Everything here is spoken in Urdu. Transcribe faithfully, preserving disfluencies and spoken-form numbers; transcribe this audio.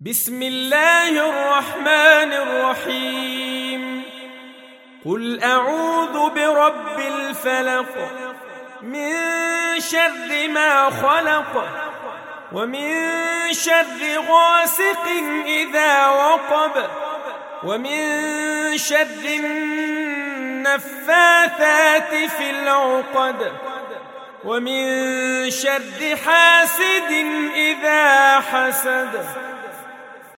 بسم الله الرحمن الرحيم. قل أعوذ برب الفلق من شر ما خلق ومن شر غاسق إذا وقب ومن شر النفاثات في العقد ومن شر حاسد إذا حسد.